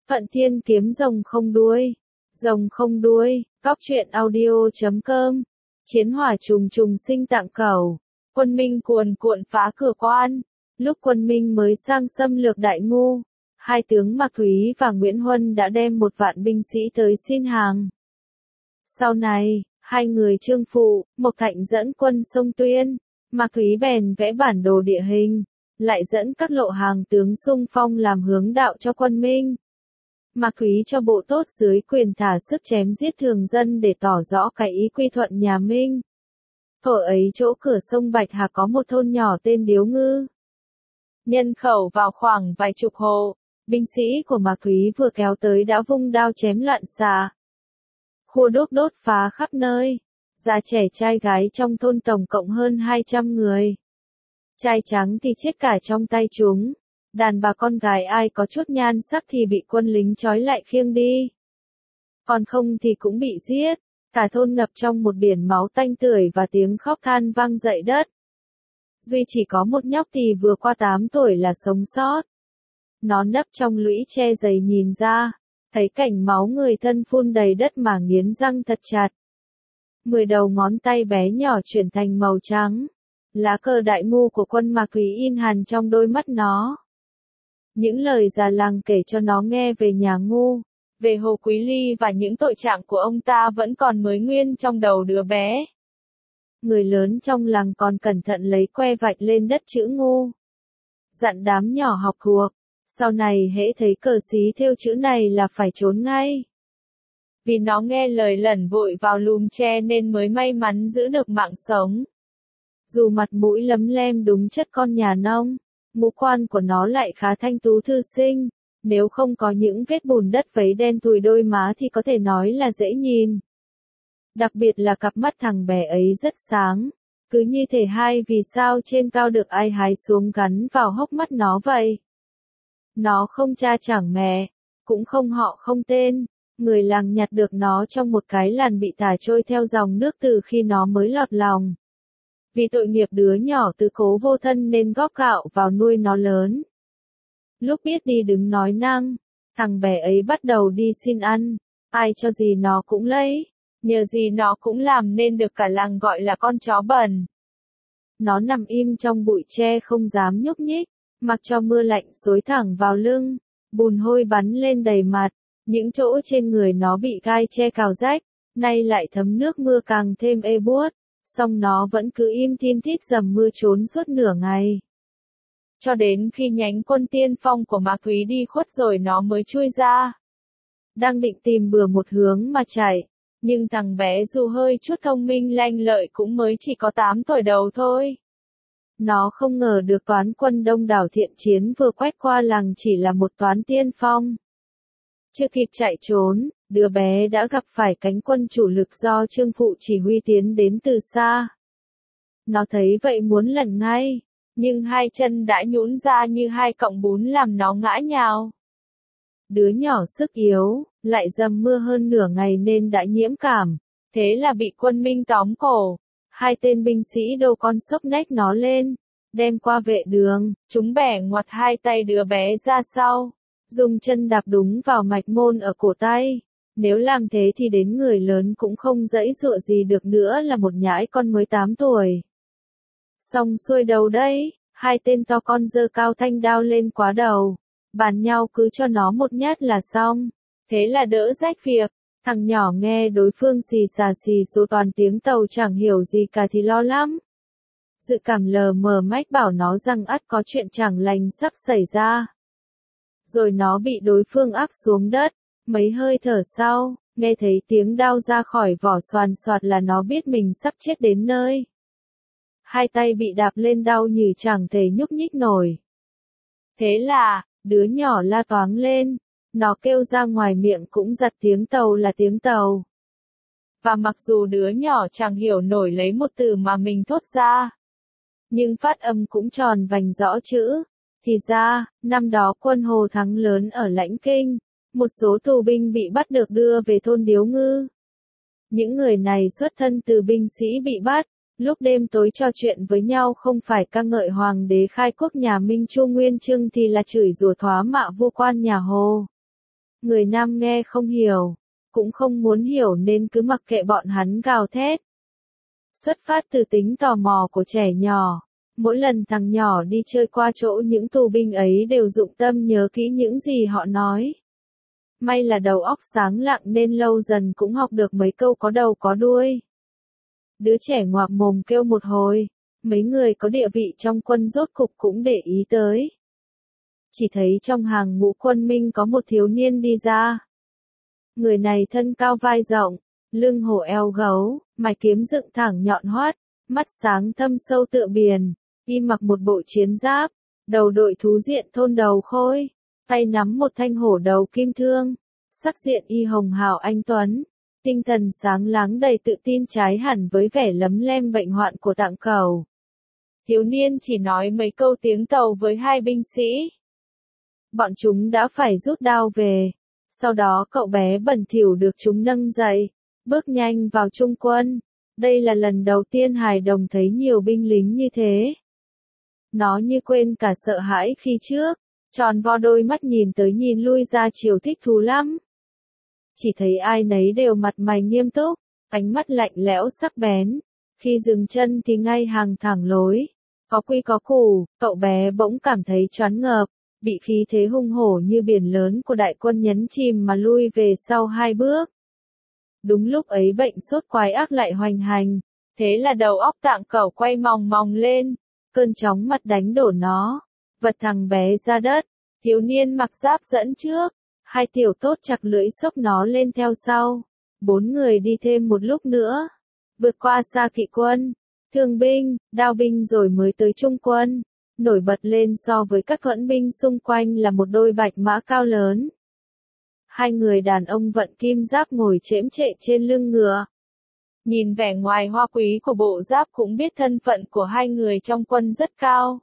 Phận Thiên kiếm rồng không đuôi. Rồng không đuôi, cóc truyện audio.com. Chiến hỏa trùng trùng sinh tạng cầu. Quân Minh cuồn cuộn phá cửa quan. Lúc quân Minh mới sang xâm lược Đại Ngu, hai tướng Mạc Thúy và Nguyễn Huân đã đem 1.000 binh sĩ tới xin hàng. Sau này, hai người Trương Phụ, Mộc Thạnh dẫn quân sông Tuyên, Mạc Thúy bèn vẽ bản đồ địa hình, lại dẫn các lộ hàng tướng xung phong làm hướng đạo cho quân Minh. Mạc Thúy cho bộ tốt dưới quyền thả sức chém giết thường dân để tỏ rõ cái ý quy thuận nhà Minh. Thuở ấy chỗ cửa sông Bạch Hạc có một thôn nhỏ tên Điếu Ngư. Nhân khẩu vào khoảng vài chục hộ, binh sĩ của Mạc Thúy vừa kéo tới đã vung đao chém loạn xạ. Khua đốt đốt phá khắp nơi, già trẻ trai gái trong thôn tổng cộng hơn 200 người. Trai trắng thì chết cả trong tay chúng, đàn bà con gái ai có chút nhan sắc thì bị quân lính trói lại khiêng đi. Còn không thì cũng bị giết, cả thôn ngập trong một biển máu tanh tưởi và tiếng khóc than vang dậy đất. Duy chỉ có một nhóc thì vừa qua 8 tuổi là sống sót. Nó nấp trong lũy tre dày nhìn ra, thấy cảnh máu người thân phun đầy đất mà nghiến răng thật chặt. 10 đầu ngón tay bé nhỏ chuyển thành màu trắng. Lá cờ Đại Ngu của quân Mạc Thúy in hằn trong đôi mắt nó. Những lời già làng kể cho nó nghe về nhà Ngu, về Hồ Quý Ly và những tội trạng của ông ta vẫn còn mới nguyên trong đầu đứa bé. Người lớn trong làng còn cẩn thận lấy que vạch lên đất chữ Ngu. Dặn đám nhỏ học thuộc, sau này hễ thấy cờ xí thêu chữ này là phải trốn ngay. Vì nó nghe lời lẩn vội vào lùm tre nên mới may mắn giữ được mạng sống. Dù mặt mũi lấm lem đúng chất con nhà nông, ngũ quan của nó lại khá thanh tú thư sinh, nếu không có những vết bùn đất vấy đen thui đôi má thì có thể nói là dễ nhìn. Đặc biệt là cặp mắt thằng bé ấy rất sáng, cứ như thể hai vì sao trên cao được ai hái xuống gắn vào hốc mắt nó vậy. Nó không cha chẳng mẹ, cũng không họ không tên, người làng nhặt được nó trong một cái làn bị thả trôi theo dòng nước từ khi nó mới lọt lòng. Vì tội nghiệp đứa nhỏ tứ cố vô thân nên góp gạo vào nuôi nó lớn. Lúc biết đi đứng nói năng, thằng bé ấy bắt đầu đi xin ăn, ai cho gì nó cũng lấy, nhờ gì nó cũng làm nên được cả làng gọi là con chó bẩn. Nó nằm im trong bụi tre không dám nhúc nhích, mặc cho mưa lạnh xối thẳng vào lưng, bùn hôi bắn lên đầy mặt, những chỗ trên người nó bị gai tre cào rách, nay lại thấm nước mưa càng thêm ê buốt. Song nó vẫn cứ im thin thít dầm mưa trốn suốt nửa ngày. Cho đến khi nhánh quân tiên phong của Mạc Thúy đi khuất rồi nó mới chui ra. Đang định tìm bừa một hướng mà chạy, nhưng thằng bé dù hơi chút thông minh lanh lợi cũng mới chỉ có 8 tuổi đầu thôi. Nó không ngờ được toán quân đông đảo thiện chiến vừa quét qua làng chỉ là một toán tiên phong. Chưa kịp chạy trốn, đứa bé đã gặp phải cánh quân chủ lực do Trương Phụ chỉ huy tiến đến từ xa. Nó thấy vậy muốn lẩn ngay, nhưng hai chân đã nhũn ra như hai cọng bún làm nó ngã nhào. Đứa nhỏ sức yếu, lại dầm mưa hơn nửa ngày nên đã nhiễm cảm, thế là bị quân Minh tóm cổ. Hai tên binh sĩ đầu con xốc nách nó lên, đem qua vệ đường, chúng bẻ ngoặt hai tay đứa bé ra sau. Dùng chân đạp đúng vào mạch môn ở cổ tay. Nếu làm thế thì đến người lớn cũng không dãy dụa gì được nữa là một nhãi con mới 8 tuổi. Xong xuôi đầu đây, hai tên to con giơ cao thanh đao lên quá đầu. Bàn nhau cứ cho nó một nhát là xong. Thế là đỡ rách việc. Thằng nhỏ nghe đối phương xì xà xì số toàn tiếng tàu chẳng hiểu gì cả thì lo lắm. Dự cảm lờ mờ mách bảo nó rằng ắt có chuyện chẳng lành sắp xảy ra. Rồi nó bị đối phương áp xuống đất, mấy hơi thở sau, nghe thấy tiếng đao ra khỏi vỏ xoàn xoạt là nó biết mình sắp chết đến nơi. Hai tay bị đạp lên đau như chẳng thể nhúc nhích nổi. Thế là, đứa nhỏ la toáng lên, nó kêu ra ngoài miệng cũng giật tiếng tàu là tiếng tàu. Và mặc dù đứa nhỏ chẳng hiểu nổi lấy một từ mà mình thốt ra, nhưng phát âm cũng tròn vành rõ chữ. Thì ra, năm đó quân Hồ thắng lớn ở Lãnh Kinh, một số tù binh bị bắt được đưa về thôn Điếu Ngư. Những người này xuất thân từ binh sĩ bị bắt, lúc đêm tối trò chuyện với nhau không phải ca ngợi hoàng đế khai quốc nhà Minh Chu Nguyên Chương thì là chửi rủa thóa mạ vua quan nhà Hồ. Người nam nghe không hiểu, cũng không muốn hiểu nên cứ mặc kệ bọn hắn gào thét. Xuất phát từ tính tò mò của trẻ nhỏ, mỗi lần thằng nhỏ đi chơi qua chỗ những tù binh ấy đều dụng tâm nhớ kỹ những gì họ nói. May là đầu óc sáng lạng nên lâu dần cũng học được mấy câu có đầu có đuôi. Đứa trẻ ngoạc mồm kêu một hồi, mấy người có địa vị trong quân rốt cục cũng để ý tới. Chỉ thấy trong hàng ngũ quân Minh có một thiếu niên đi ra. Người này thân cao vai rộng, lưng hổ eo gấu, mày kiếm dựng thẳng nhọn hoắt, mắt sáng thâm sâu tựa biển, y mặc một bộ chiến giáp, đầu đội thú diện thôn đầu khôi, tay nắm một thanh hổ đầu kim thương, sắc diện y hồng hào anh tuấn, tinh thần sáng láng đầy tự tin trái hẳn với vẻ lấm lem bệnh hoạn của Tạng Cẩu. Thiếu niên chỉ nói mấy câu tiếng Tàu với hai binh sĩ. Bọn chúng đã phải rút đao về. Sau đó cậu bé bẩn thỉu được chúng nâng dậy, bước nhanh vào trung quân. Đây là lần đầu tiên hài đồng thấy nhiều binh lính như thế. Nó như quên cả sợ hãi khi trước, tròn vo đôi mắt nhìn tới nhìn lui ra chiều thích thú lắm. Chỉ thấy ai nấy đều mặt mày nghiêm túc, ánh mắt lạnh lẽo sắc bén. Khi dừng chân thì ngay hàng thẳng lối, có quy có củ, cậu bé bỗng cảm thấy choáng ngợp, bị khí thế hung hổ như biển lớn của đại quân nhấn chìm mà lui về sau hai bước. Đúng lúc ấy bệnh sốt quái ác lại hoành hành, thế là đầu óc Tạng Cẩu quay mòng mòng lên, cơn chóng mặt đánh đổ nó, vật thằng bé ra đất, thiếu niên mặc giáp dẫn trước, hai tiểu tốt chặt lưỡi xốc nó lên theo sau, 4 người đi thêm một lúc nữa, vượt qua xa kỵ quân, thương binh, đao binh rồi mới tới trung quân. Nổi bật lên so với các thuẫn binh xung quanh là một đôi bạch mã cao lớn. Hai người đàn ông vận kim giáp ngồi chễm chệ trên lưng ngựa. Nhìn vẻ ngoài hoa quý của bộ giáp cũng biết thân phận của hai người trong quân rất cao.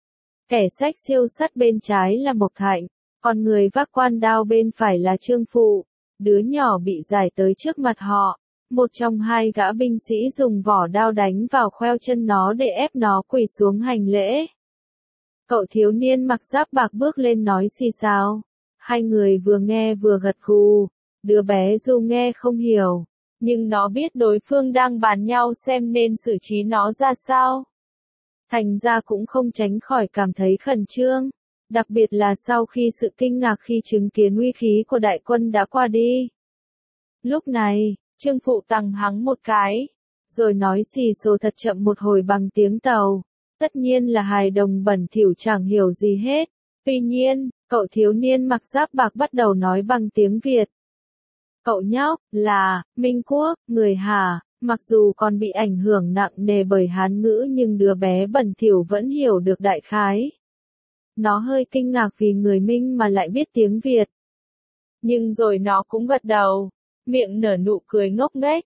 Kẻ xách siêu sắt bên trái là Mộc Thạnh, còn người vác quan đao bên phải là Trương Phụ. Đứa nhỏ bị giải tới trước mặt họ. Một trong hai gã binh sĩ dùng vỏ đao đánh vào khoeo chân nó để ép nó quỳ xuống hành lễ. Cậu thiếu niên mặc giáp bạc bước lên nói xì xào. Hai người vừa nghe vừa gật gù. Đứa bé dù nghe không hiểu, nhưng nó biết đối phương đang bàn nhau xem nên xử trí nó ra sao. Thành ra cũng không tránh khỏi cảm thấy khẩn trương. Đặc biệt là sau khi sự kinh ngạc khi chứng kiến uy khí của đại quân đã qua đi. Lúc này, Trương Phụ tằng hắng một cái, rồi nói xì xồ thật chậm một hồi bằng tiếng Tàu. Tất nhiên là hài đồng bẩn thỉu chẳng hiểu gì hết. Tuy nhiên, cậu thiếu niên mặc giáp bạc bắt đầu nói bằng tiếng Việt. Cậu nhóc, là, Minh Quốc, người Hà, mặc dù còn bị ảnh hưởng nặng nề bởi Hán ngữ nhưng đứa bé bẩn thỉu vẫn hiểu được đại khái. Nó hơi kinh ngạc vì người Minh mà lại biết tiếng Việt. Nhưng rồi nó cũng gật đầu, miệng nở nụ cười ngốc nghếch.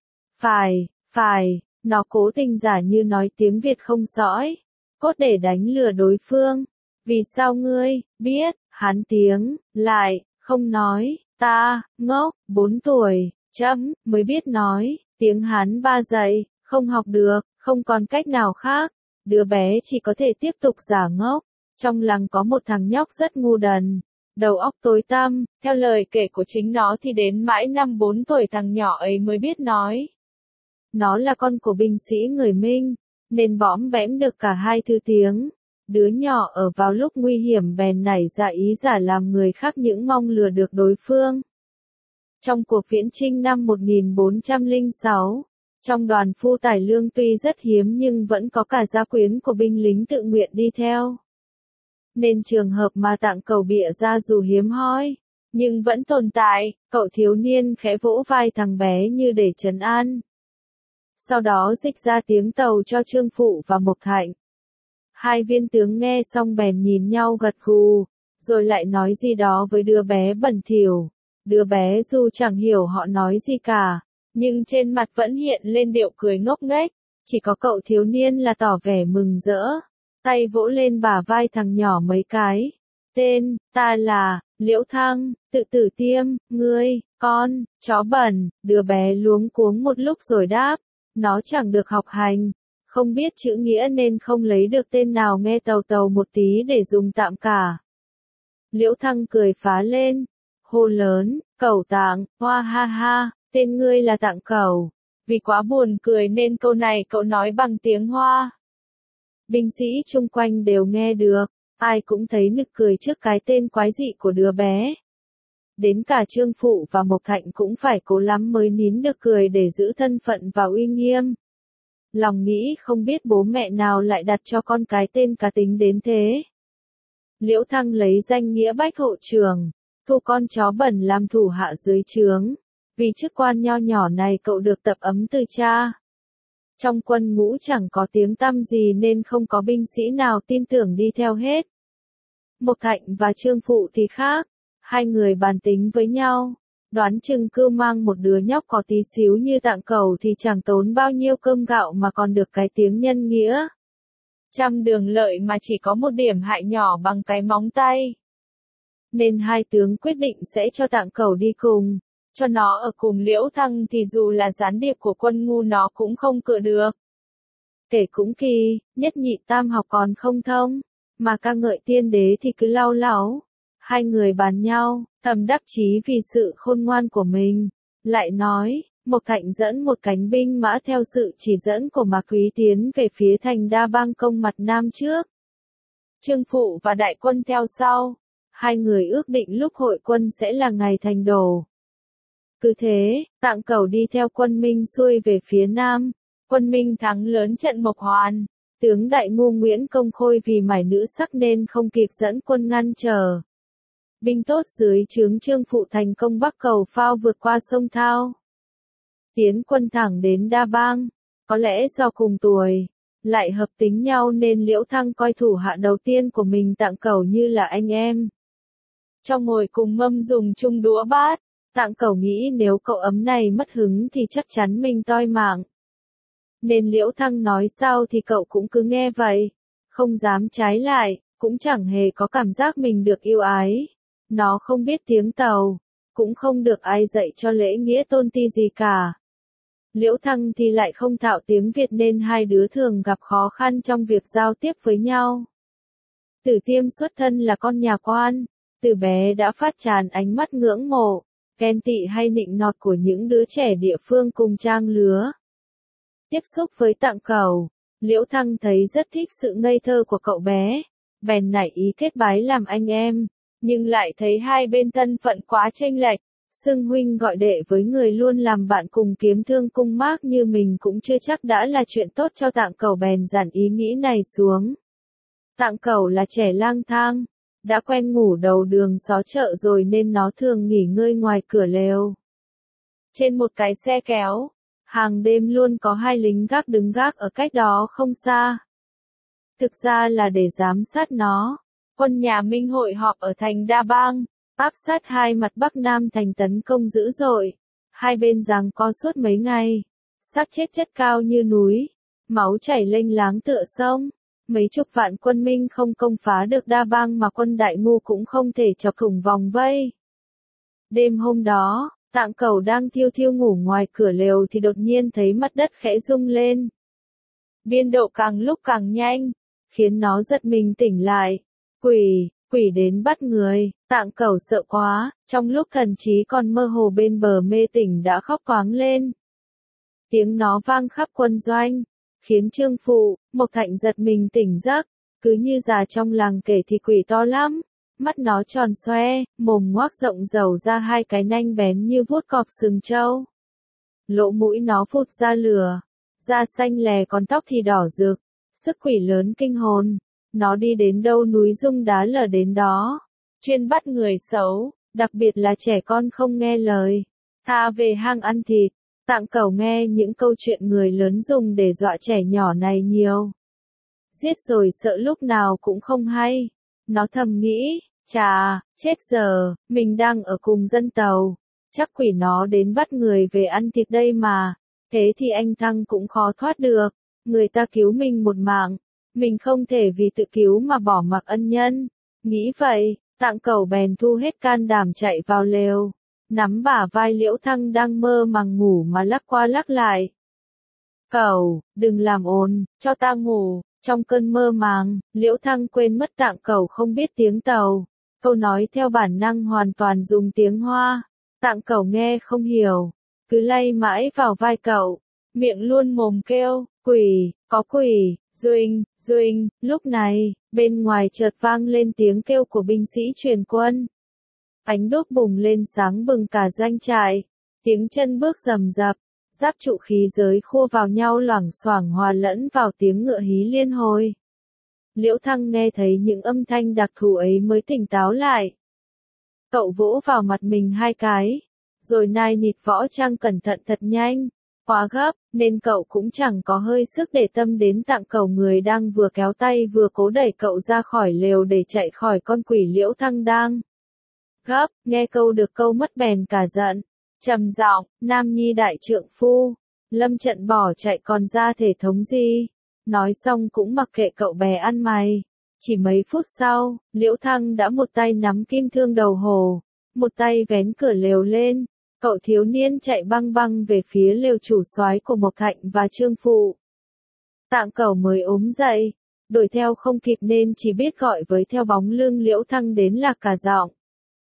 Phải, nó cố tình giả như nói tiếng Việt không sõi. Cốt để đánh lừa đối phương. Vì sao ngươi, biết, Hán tiếng, lại, không nói, ta, ngốc, 4 tuổi, mới biết nói, tiếng Hán ba dạy, không học được, không còn cách nào khác. Đứa bé chỉ có thể tiếp tục giả ngốc. Trong làng có một thằng nhóc rất ngu đần, đầu óc tối tăm, theo lời kể của chính nó thì đến mãi năm 4 tuổi thằng nhỏ ấy mới biết nói. Nó là con của binh sĩ người Minh, nên bõm bẽm được cả hai thứ tiếng. Đứa nhỏ ở vào lúc nguy hiểm bèn nảy ra ý giả làm người khác những mong lừa được đối phương. Trong cuộc viễn chinh năm 1406, trong đoàn phu tải lương tuy rất hiếm nhưng vẫn có cả gia quyến của binh lính tự nguyện đi theo. Nên trường hợp mà Tạng Cẩu bịa ra dù hiếm hoi, nhưng vẫn tồn tại, cậu thiếu niên khẽ vỗ vai thằng bé như để trấn an. Sau đó dịch ra tiếng Tàu cho Trương Phụ và Mộc Thạnh. Hai viên tướng nghe xong bèn nhìn nhau gật gù, rồi lại nói gì đó với đứa bé bẩn thỉu. Đứa bé dù chẳng hiểu họ nói gì cả, nhưng trên mặt vẫn hiện lên điệu cười ngốc nghếch, chỉ có cậu thiếu niên là tỏ vẻ mừng rỡ, tay vỗ lên bả vai thằng nhỏ mấy cái. Tên, ta là, Liễu Thăng, tự tử tiêm, ngươi, con, chó bẩn, đứa bé luống cuống một lúc rồi đáp, nó chẳng được học hành, không biết chữ nghĩa nên không lấy được tên nào nghe tàu một tí để dùng tạm cả. Liễu Thăng cười phá lên, hô lớn, Cẩu Tạng, hoa ha ha, tên ngươi là Tạng Cẩu. Vì quá buồn cười nên câu này cậu nói bằng tiếng Hoa. Binh sĩ chung quanh đều nghe được, ai cũng thấy nực cười trước cái tên quái dị của đứa bé. Đến cả Trương Phụ và Mộc Thạnh cũng phải cố lắm mới nín được cười để giữ thân phận và uy nghiêm. Lòng nghĩ không biết bố mẹ nào lại đặt cho con cái tên cá tính đến thế. Liễu Thăng lấy danh nghĩa bách hộ trưởng, thu con chó bẩn làm thủ hạ dưới trướng. Vì chức quan nho nhỏ này cậu được tập ấm từ cha. Trong quân ngũ chẳng có tiếng tăm gì nên không có binh sĩ nào tin tưởng đi theo hết. Mộc Thạnh và Trương Phụ thì khác, hai người bàn tính với nhau, đoán chừng cứ mang một đứa nhóc có tí xíu như Tạng Cẩu thì chẳng tốn bao nhiêu cơm gạo mà còn được cái tiếng nhân nghĩa. Trăm đường lợi mà chỉ có một điểm hại nhỏ bằng cái móng tay. Nên hai tướng quyết định sẽ cho Tạng Cẩu đi cùng, cho nó ở cùng Liễu Thăng thì dù là gián điệp của quân ngu nó cũng không cựa được. Kể cũng kỳ, nhất nhị tam học còn không thông, mà ca ngợi tiên đế thì cứ lau láu. Hai người bàn nhau, thầm đắc chí vì sự khôn ngoan của mình. Lại nói, Mộc Thạnh dẫn một cánh binh mã theo sự chỉ dẫn của Mạc Thúy tiến về phía thành Đa Bang công mặt nam trước. Trương Phụ và đại quân theo sau. Hai người ước định lúc hội quân sẽ là ngày thành đổ. Cứ thế, Tạng Cẩu đi theo quân Minh xuôi về phía nam. Quân Minh thắng lớn trận Mộc Hoàn. Tướng đại ngu Nguyễn Công Khôi vì mải nữ sắc nên không kịp dẫn quân ngăn trở. Binh tốt dưới trướng Trương Phụ thành công bắc cầu phao vượt qua sông Thao. Tiến quân thẳng đến Đa Bang. Có lẽ do cùng tuổi, lại hợp tính nhau nên Liễu Thăng coi thủ hạ đầu tiên của mình Tạng Cẩu như là anh em. Trong ngồi cùng mâm dùng chung đũa bát, Tạng Cẩu nghĩ nếu cậu ấm này mất hứng thì chắc chắn mình toi mạng. Nên Liễu Thăng nói sao thì cậu cũng cứ nghe vậy, không dám trái lại, cũng chẳng hề có cảm giác mình được yêu ái. Nó không biết tiếng Tàu, cũng không được ai dạy cho lễ nghĩa tôn ti gì cả. Liễu Thăng thì lại không thạo tiếng Việt nên hai đứa thường gặp khó khăn trong việc giao tiếp với nhau. Tử Tiêm xuất thân là con nhà quan, từ bé đã phát tràn ánh mắt ngưỡng mộ, ghen tị hay nịnh nọt của những đứa trẻ địa phương cùng trang lứa. Tiếp xúc với Tạng Cẩu, Liễu Thăng thấy rất thích sự ngây thơ của cậu bé, bèn nảy ý kết bái làm anh em, nhưng lại thấy hai bên thân phận quá chênh lệch, xưng huynh gọi đệ với người luôn làm bạn cùng kiếm thương cung mác như mình cũng chưa chắc đã là chuyện tốt cho Tạng Cẩu bèn dàn ý nghĩ này xuống. Tạng Cẩu là trẻ lang thang, đã quen ngủ đầu đường xó chợ rồi nên nó thường nghỉ ngơi ngoài cửa lều. Trên một cái xe kéo, hàng đêm luôn có hai lính gác đứng gác ở cách đó không xa. Thực ra là để giám sát nó. Quân nhà Minh hội họp ở thành Đa Bang, áp sát hai mặt Bắc Nam thành tấn công dữ dội. Hai bên giằng co suốt mấy ngày. Xác chết chất cao như núi, máu chảy lênh láng tựa sông. Mấy chục vạn quân Minh không công phá được Đa Bang mà quân Đại Ngu cũng không thể chọc thủng vòng vây. Đêm hôm đó, Tạng Cẩu đang thiêu thiêu ngủ ngoài cửa lều thì đột nhiên thấy mặt đất khẽ rung lên. Biên độ càng lúc càng nhanh, khiến nó giật mình tỉnh lại. Quỷ đến bắt người, Tạng Cẩu sợ quá, trong lúc thần trí còn mơ hồ bên bờ mê tỉnh đã khóc toáng lên. Tiếng nó vang khắp quân doanh, khiến Trương Phụ, Mộc Thạnh giật mình tỉnh giấc, cứ như già trong làng kể thì quỷ to lắm. Mắt nó tròn xoe, mồm ngoác rộng rầu ra hai cái nanh bén như vuốt cọp sừng trâu. Lỗ mũi nó phụt ra lửa, da xanh lè còn tóc thì đỏ rực, sức quỷ lớn kinh hồn. Nó đi đến đâu núi rung đá lở đến đó, chuyên bắt người xấu, đặc biệt là trẻ con không nghe lời, tha về hang ăn thịt. Tạng Cẩu nghe những câu chuyện người lớn dùng để dọa trẻ nhỏ này nhiều. Giết rồi sợ lúc nào cũng không hay. Nó thầm nghĩ, chà, chết giờ, mình đang ở cùng dân Tàu, chắc quỷ nó đến bắt người về ăn thịt đây mà, thế thì anh Thăng cũng khó thoát được, người ta cứu mình một mạng, mình không thể vì tự cứu mà bỏ mặc ân nhân. Nghĩ vậy, Tạng Cẩu bèn thu hết can đảm chạy vào lều, nắm bả vai Liễu Thăng đang mơ màng ngủ mà lắc qua lắc lại. Cẩu, đừng làm ồn, cho ta ngủ. Trong cơn mơ màng, Liễu Thăng quên mất Tạng Cẩu không biết tiếng Tàu. Câu nói theo bản năng hoàn toàn dùng tiếng Hoa. Tạng Cẩu nghe không hiểu, cứ lay mãi vào vai cậu, miệng luôn mồm kêu, quỷ, có quỷ, Duinh, Duinh. Lúc này, bên ngoài chợt vang lên tiếng kêu của binh sĩ truyền quân. Ánh đuốc bùng lên sáng bừng cả doanh trại, tiếng chân bước rầm rập, giáp trụ khí giới khua vào nhau loảng xoảng hòa lẫn vào tiếng ngựa hí liên hồi. Liễu Thăng nghe thấy những âm thanh đặc thù ấy mới tỉnh táo lại. Cậu vỗ vào mặt mình 2 cái, rồi nai nịt võ trang cẩn thận thật nhanh, quá gấp, nên cậu cũng chẳng có hơi sức để tâm đến Tạng Cẩu người đang vừa kéo tay vừa cố đẩy cậu ra khỏi lều để chạy khỏi con quỷ. Liễu Thăng đang gấp, nghe câu được câu mất bèn cả giận, trầm giọng, Nam Nhi đại trượng phu, lâm trận bỏ chạy còn ra thể thống gì? Nói xong cũng mặc kệ cậu bè ăn mày. Chỉ mấy phút sau, Liễu Thăng đã một tay nắm kim thương đầu hồ, một tay vén cửa lều lên. Cậu thiếu niên chạy băng băng về phía lều chủ soái của Mộc Thạnh và Trương Phụ. Tạng Cẩu mới ốm dậy, đuổi theo không kịp nên chỉ biết gọi với theo bóng lưng Liễu Thăng đến lạc cả giọng.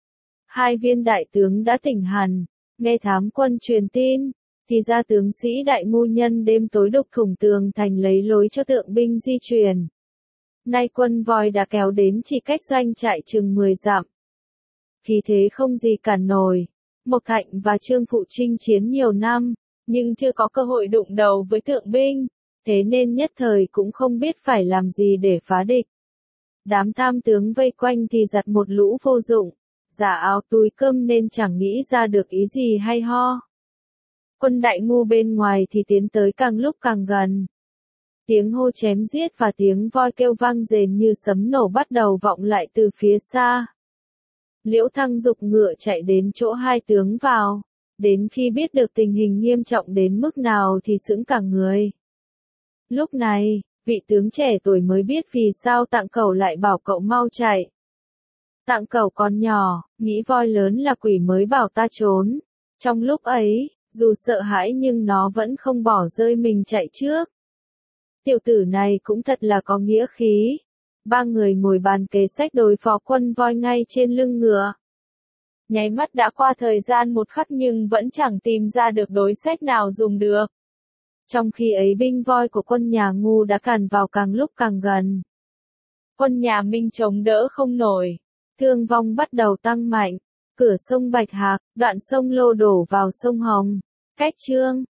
2 viên đại tướng đã tỉnh hẳn, nghe thám quân truyền tin, thì ra tướng sĩ Đại ngu nhân đêm tối đục thủng tường thành lấy lối cho tượng binh di chuyển. Nay quân Voi đã kéo đến chỉ cách doanh trại chừng 10 dặm. Khí thế không gì cản nổi. Mộc Thạnh và Trương Phụ chinh chiến nhiều năm, nhưng chưa có cơ hội đụng đầu với tượng binh, thế nên nhất thời cũng không biết phải làm gì để phá địch. Đám tham tướng vây quanh thì giặt một lũ vô dụng, giả áo túi cơm nên chẳng nghĩ ra được ý gì hay ho. Quân Đại ngu bên ngoài thì tiến tới càng lúc càng gần. Tiếng hô chém giết và tiếng voi kêu vang rền như sấm nổ bắt đầu vọng lại từ phía xa. Liễu Thăng giục ngựa chạy đến chỗ 2 tướng vào, đến khi biết được tình hình nghiêm trọng đến mức nào thì sững cả người. Lúc này, vị tướng trẻ tuổi mới biết vì sao Tạng Cẩu lại bảo cậu mau chạy. Tạng Cẩu còn nhỏ, nghĩ voi lớn là quỷ mới bảo ta trốn. Trong lúc ấy, dù sợ hãi nhưng nó vẫn không bỏ rơi mình chạy trước. Tiểu tử này cũng thật là có nghĩa khí. 3 người ngồi bàn kế sách đối phó quân Voi ngay trên lưng ngựa. Nháy mắt đã qua thời gian một khắc nhưng vẫn chẳng tìm ra được đối sách nào dùng được. Trong khi ấy binh Voi của quân nhà Ngu đã càn vào càng lúc càng gần. Quân nhà Minh chống đỡ không nổi. Thương vong bắt đầu tăng mạnh. Cửa sông Bạch Hạc, đoạn sông Lô đổ vào sông Hồng. Cách Chương